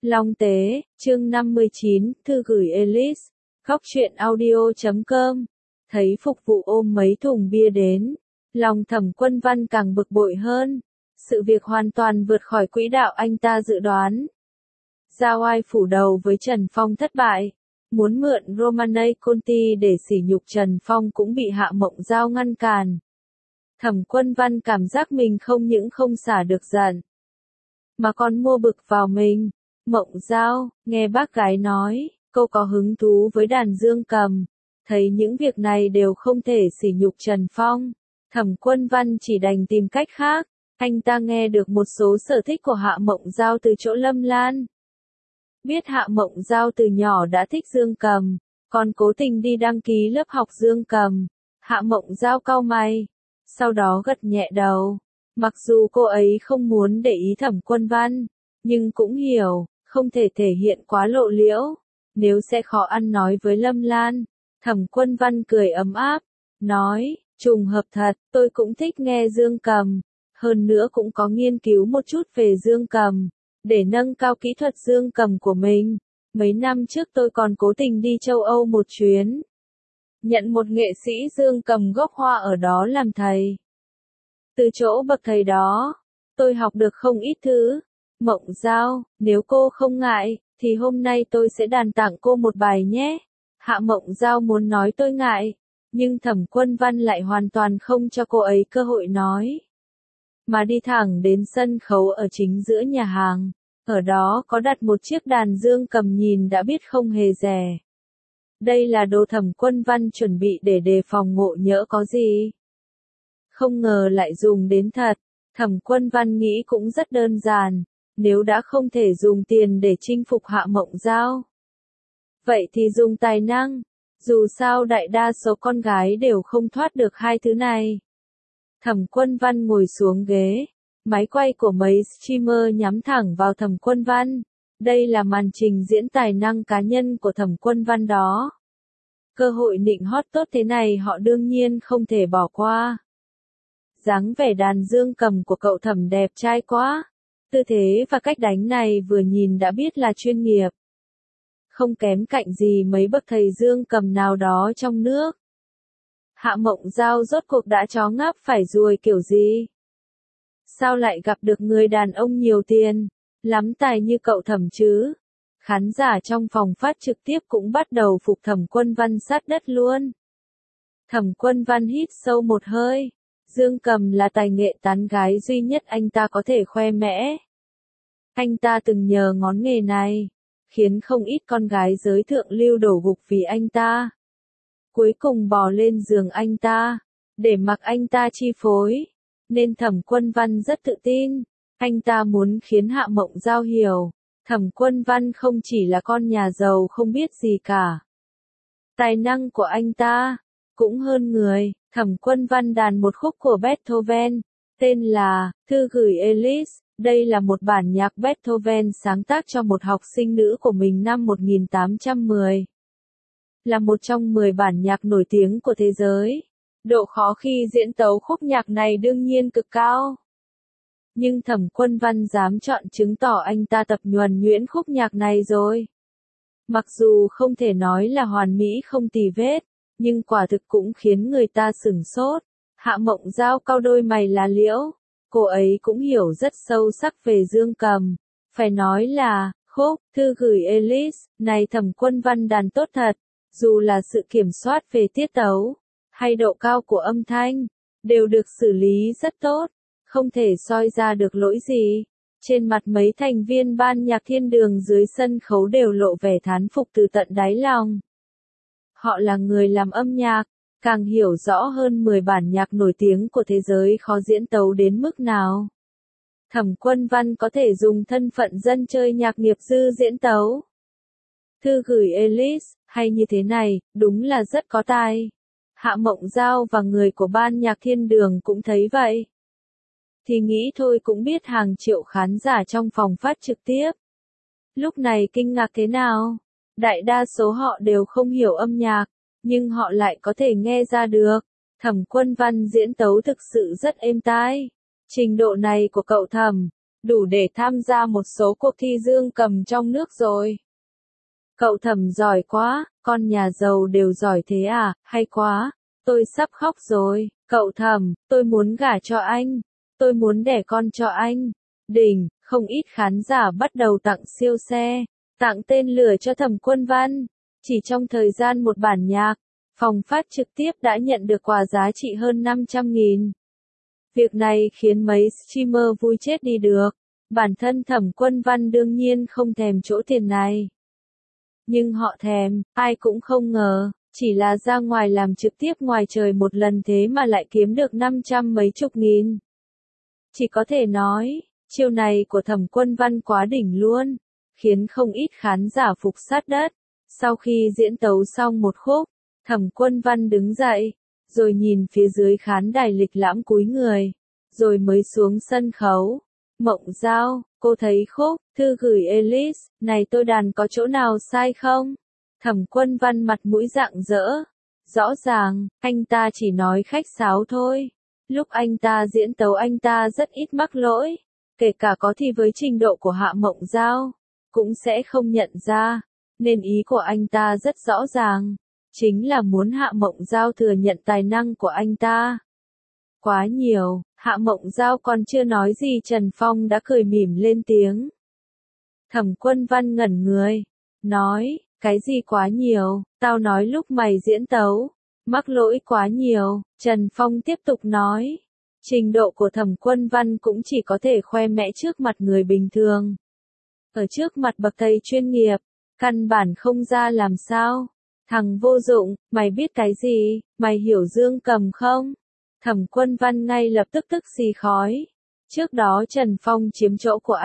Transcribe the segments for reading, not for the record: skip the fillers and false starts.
Long Tế, chương 59, thư gửi Elise, khóc chuyện audio.com. Thấy phục vụ ôm mấy thùng bia đến, lòng Thẩm Quân Văn càng bực bội hơn. Sự việc hoàn toàn vượt khỏi quỹ đạo anh ta dự đoán. Giao oai phủ đầu với Trần Phong thất bại. Muốn mượn Romanei Conti để sỉ nhục Trần Phong cũng bị Hạ Mộng Giao ngăn cản. Thẩm Quân Văn cảm giác mình không những không xả được giận, mà còn mua bực vào mình. Mộng Giao, nghe bác gái nói, cô có hứng thú với đàn dương cầm. Thấy những việc này đều không thể sỉ nhục Trần Phong. Thẩm Quân Văn chỉ đành tìm cách khác. Anh ta nghe được một số sở thích của Hạ Mộng Giao từ chỗ Lâm Lan. Biết Hạ Mộng Giao từ nhỏ đã thích dương cầm, còn cố tình đi đăng ký lớp học dương cầm. Hạ Mộng Giao cau mày, sau đó gật nhẹ đầu. Mặc dù cô ấy không muốn để ý Thẩm Quân Văn, nhưng cũng hiểu, không thể thể hiện quá lộ liễu, nếu sẽ khó ăn nói với Lâm Lan. Thẩm Quân Văn cười ấm áp, nói, trùng hợp thật, tôi cũng thích nghe dương cầm, hơn nữa cũng có nghiên cứu một chút về dương cầm, để nâng cao kỹ thuật dương cầm của mình. Mấy năm trước tôi còn cố tình đi châu Âu một chuyến, nhận một nghệ sĩ dương cầm gốc Hoa ở đó làm thầy. Từ chỗ bậc thầy đó, tôi học được không ít thứ. Mộng Giao, nếu cô không ngại, thì hôm nay tôi sẽ đàn tặng cô một bài nhé. Hạ Mộng Giao muốn nói tôi ngại, nhưng Thẩm Quân Văn lại hoàn toàn không cho cô ấy cơ hội nói, mà đi thẳng đến sân khấu ở chính giữa nhà hàng. Ở đó có đặt một chiếc đàn dương cầm nhìn đã biết không hề rẻ. Đây là đồ Thẩm Quân Văn chuẩn bị để đề phòng ngộ nhỡ có gì. Không ngờ lại dùng đến thật. Thẩm Quân Văn nghĩ cũng rất đơn giản, nếu đã không thể dùng tiền để chinh phục Hạ Mộng Giao, vậy thì dùng tài năng. Dù sao đại đa số con gái đều không thoát được hai thứ này. Thẩm Quân Văn ngồi xuống ghế, máy quay của mấy streamer nhắm thẳng vào Thẩm Quân Văn. Đây là màn trình diễn tài năng cá nhân của Thẩm Quân Văn đó. Cơ hội nịnh hót tốt thế này họ đương nhiên không thể bỏ qua. Dáng vẻ đàn dương cầm của cậu Thẩm đẹp trai quá. Tư thế và cách đánh này vừa nhìn đã biết là chuyên nghiệp. Không kém cạnh gì mấy bậc thầy dương cầm nào đó trong nước. Hạ Mộng Giao rốt cuộc đã chó ngáp phải ruồi kiểu gì? Sao lại gặp được người đàn ông nhiều tiền, lắm tài như cậu Thẩm chứ? Khán giả trong phòng phát trực tiếp cũng bắt đầu phục Thẩm Quân Văn sát đất luôn. Thẩm Quân Văn hít sâu một hơi. Dương cầm là tài nghệ tán gái duy nhất anh ta có thể khoe mẽ. Anh ta từng nhờ ngón nghề này, khiến không ít con gái giới thượng lưu đổ gục vì anh ta. Cuối cùng bò lên giường anh ta, để mặc anh ta chi phối. Nên Thẩm Quân Văn rất tự tin. Anh ta muốn khiến Hạ Mộng Giao hiểu, Thẩm Quân Văn không chỉ là con nhà giàu không biết gì cả. Tài năng của anh ta cũng hơn người. Thẩm Quân Văn đàn một khúc của Beethoven, tên là Thư gửi Elise. Đây là một bản nhạc Beethoven sáng tác cho một học sinh nữ của mình năm 1810. Là một trong 10 bản nhạc nổi tiếng của thế giới. Độ khó khi diễn tấu khúc nhạc này đương nhiên cực cao. Nhưng Thẩm Quân Văn dám chọn chứng tỏ anh ta tập nhuần nhuyễn khúc nhạc này rồi. Mặc dù không thể nói là hoàn mỹ không tì vết, nhưng quả thực cũng khiến người ta sửng sốt. Hạ Mộng Giao cau đôi mày lá liễu. Cô ấy cũng hiểu rất sâu sắc về dương cầm. Phải nói là, khúc, Thư gửi Elise, này Thẩm Quân Văn đàn tốt thật. Dù là sự kiểm soát về tiết tấu, hay độ cao của âm thanh, đều được xử lý rất tốt. Không thể soi ra được lỗi gì. Trên mặt mấy thành viên ban nhạc thiên đường dưới sân khấu đều lộ vẻ thán phục từ tận đáy lòng. Họ là người làm âm nhạc, càng hiểu rõ hơn 10 bản nhạc nổi tiếng của thế giới khó diễn tấu đến mức nào. Thẩm Quân Văn có thể dùng thân phận dân chơi nhạc nghiệp dư diễn tấu. Thư gửi Elise, hay như thế này, đúng là rất có tài. Hạ Mộng Giao và người của ban nhạc thiên đường cũng thấy vậy. Thì nghĩ thôi cũng biết hàng triệu khán giả trong phòng phát trực tiếp lúc này kinh ngạc thế nào. Đại đa số họ đều không hiểu âm nhạc, nhưng họ lại có thể nghe ra được. Thẩm Quân Văn diễn tấu thực sự rất êm tai. Trình độ này của cậu Thẩm, đủ để tham gia một số cuộc thi dương cầm trong nước rồi. Cậu Thẩm giỏi quá, con nhà giàu đều giỏi thế à, hay quá, tôi sắp khóc rồi, cậu Thẩm, tôi muốn gả cho anh, tôi muốn đẻ con cho anh. Đỉnh, không ít khán giả bắt đầu tặng siêu xe, tặng tên lửa cho Thẩm Quân Văn. Chỉ trong thời gian một bản nhạc, phòng phát trực tiếp đã nhận được quà giá trị hơn 500.000. Việc này khiến mấy streamer vui chết đi được. Bản thân Thẩm Quân Văn đương nhiên không thèm chỗ tiền này. Nhưng họ thèm, ai cũng không ngờ, chỉ là ra ngoài làm trực tiếp ngoài trời một lần thế mà lại kiếm được 500 mấy chục nghìn. Chỉ có thể nói, chiêu này của Thẩm Quân Văn quá đỉnh luôn, khiến không ít khán giả phục sát đất. Sau khi diễn tấu xong một khúc, Thẩm Quân Văn đứng dậy, rồi nhìn phía dưới khán đài lịch lãm cúi người, rồi mới xuống sân khấu. Mộng Giao, cô thấy khúc, thư gửi Elise, này tôi đàn có chỗ nào sai không? Thẩm Quân Văn mặt mũi rạng rỡ. Rõ ràng, anh ta chỉ nói khách sáo thôi. Lúc anh ta diễn tấu anh ta rất ít mắc lỗi. Kể cả có thì với trình độ của Hạ Mộng Giao, cũng sẽ không nhận ra. Nên ý của anh ta rất rõ ràng. Chính là muốn Hạ Mộng Giao thừa nhận tài năng của anh ta. Quá nhiều, Hạ Mộng Giao còn chưa nói gì Trần Phong đã cười mỉm lên tiếng. Thẩm Quân Văn ngẩn người, nói, cái gì quá nhiều, tao nói lúc mày diễn tấu, mắc lỗi quá nhiều. Trần Phong tiếp tục nói, trình độ của Thẩm Quân Văn cũng chỉ có thể khoe mẽ trước mặt người bình thường. Ở trước mặt bậc thầy chuyên nghiệp, căn bản không ra làm sao. Thằng vô dụng, mày biết cái gì, mày hiểu dương cầm không? Thẩm Quân Văn ngay lập tức tức xì khói. Trước đó Trần Phong chiếm chỗ của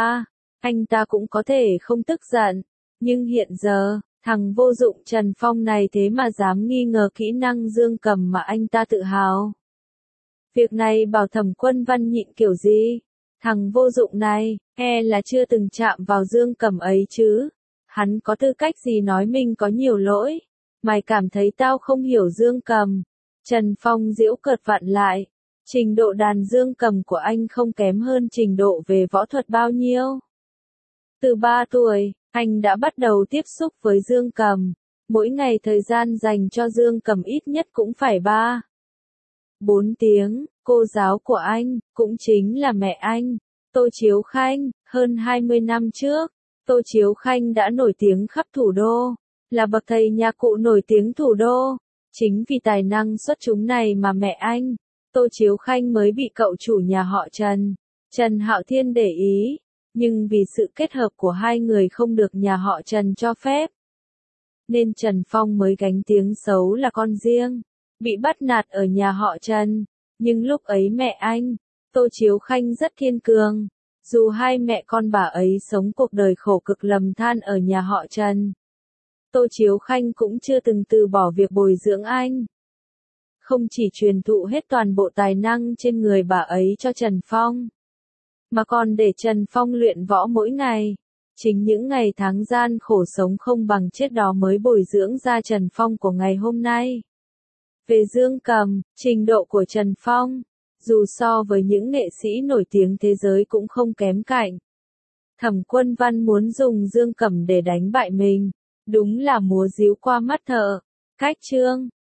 anh ta cũng có thể không tức giận. Nhưng hiện giờ, thằng vô dụng Trần Phong này thế mà dám nghi ngờ kỹ năng dương cầm mà anh ta tự hào. Việc này bảo Thẩm Quân Văn nhịn kiểu gì? Thằng vô dụng này, là chưa từng chạm vào dương cầm ấy chứ. Hắn có tư cách gì nói mình có nhiều lỗi? Mày cảm thấy tao không hiểu dương cầm? Trần Phong giễu cợt vặn lại. Trình độ đàn dương cầm của anh không kém hơn trình độ về võ thuật bao nhiêu. Từ 3 tuổi, anh đã bắt đầu tiếp xúc với dương cầm. Mỗi ngày thời gian dành cho dương cầm ít nhất cũng phải 4 tiếng. Cô giáo của anh, cũng chính là mẹ anh, Tô Chiếu Khanh, hơn 20 năm trước. Tô Chiếu Khanh đã nổi tiếng khắp thủ đô, là bậc thầy nhạc cụ nổi tiếng thủ đô. Chính vì tài năng xuất chúng này mà mẹ anh, Tô Chiếu Khanh mới bị cậu chủ nhà họ Trần Hạo Thiên để ý. Nhưng vì sự kết hợp của hai người không được nhà họ Trần cho phép, nên Trần Phong mới gánh tiếng xấu là con riêng, bị bắt nạt ở nhà họ Trần. Nhưng lúc ấy mẹ anh, Tô Chiếu Khanh rất kiên cường. Dù hai mẹ con bà ấy sống cuộc đời khổ cực lầm than ở nhà họ Trần, Tô Chiếu Khanh cũng chưa từng từ bỏ việc bồi dưỡng anh. Không chỉ truyền thụ hết toàn bộ tài năng trên người bà ấy cho Trần Phong, mà còn để Trần Phong luyện võ mỗi ngày. Chính những ngày tháng gian khổ sống không bằng chết đó mới bồi dưỡng ra Trần Phong của ngày hôm nay. Về dương cầm, trình độ của Trần Phong, dù so với những nghệ sĩ nổi tiếng thế giới cũng không kém cạnh. Thẩm Quân Văn muốn dùng dương cầm để đánh bại mình, đúng là múa díu qua mắt thợ. Cách chương